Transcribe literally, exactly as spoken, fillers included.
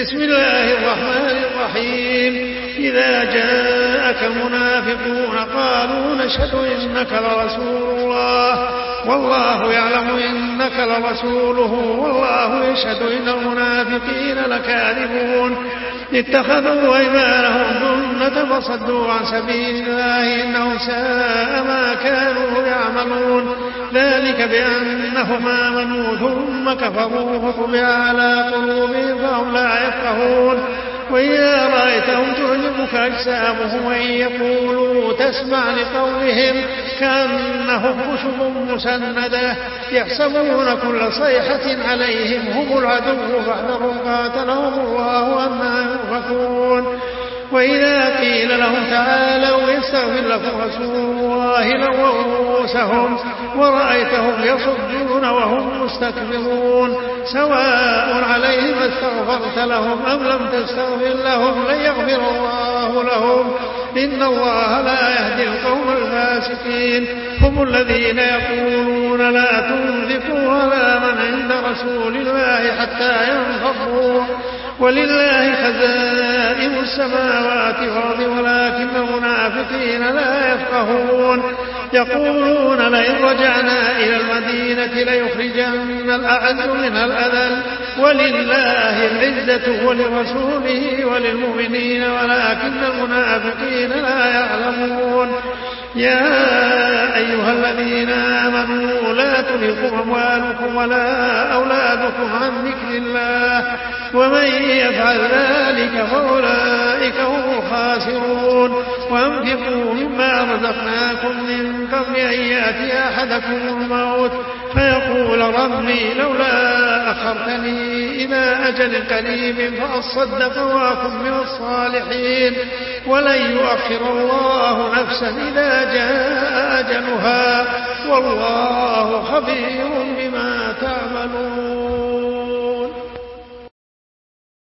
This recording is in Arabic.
بسم الله الرحمن الرحيم. إذا جاءك المنافقون قالوا نشهد إنك لرسول الله والله يعلم إنك لرسوله والله يشهد إن المنافقين لكاذبون اتخذوا أيمانهم جنة فصدوا عن سبيل الله إنهم ساء ما كانوا يعملون ذلك بأنهم آمنوا ثم كفروا فطبع على قلوبهم فهم لا يفقهون وإذا رأيتهم تعجبك أجسامهم وإن يقولوا تسمع لقولهم كأنهم خشب مسندة يحسبون كل صيحة عليهم هم العدو فاحذروا قاتلهم الله أنى يؤفكون وإذا قيل لهم تعالوا يستغفر لكم رسول الله لووا رؤوسهم ورأيتهم يصدون وهم مستكبرون سواء عليهم استغفرت لهم أم لم تستغفر لهم لن يغفر الله لهم إن الله لا يهدي القوم الفاسقين. هم الذين يقولون لا تنفقوا على من عند رسول الله حتى ينفضوا ولله خزائن السماوات والأرض ولكن المنافقين لا يفقهون يقولون لئن رجعنا إلى المدينة ليخرجن الأعز منها الأذل ولله العزة ولرسوله وللمؤمنين ولكن المنافقين لا يعلمون. يا أيها الذين آمنوا لا تلهكم أموالكم ولا أولادكم عن ذكر الله ومن يفعل ذلك فأولئك هم الخاسرون. وأنفقوا مما رزقناكم من قبل أن يأتي أحدكم الموت فيقول ربي لولا أخرتني إلى أجل قريب فأصدق وأكن من الصالحين ولن يؤخر الله نفسا إذا جاء أجلها والله خبير بما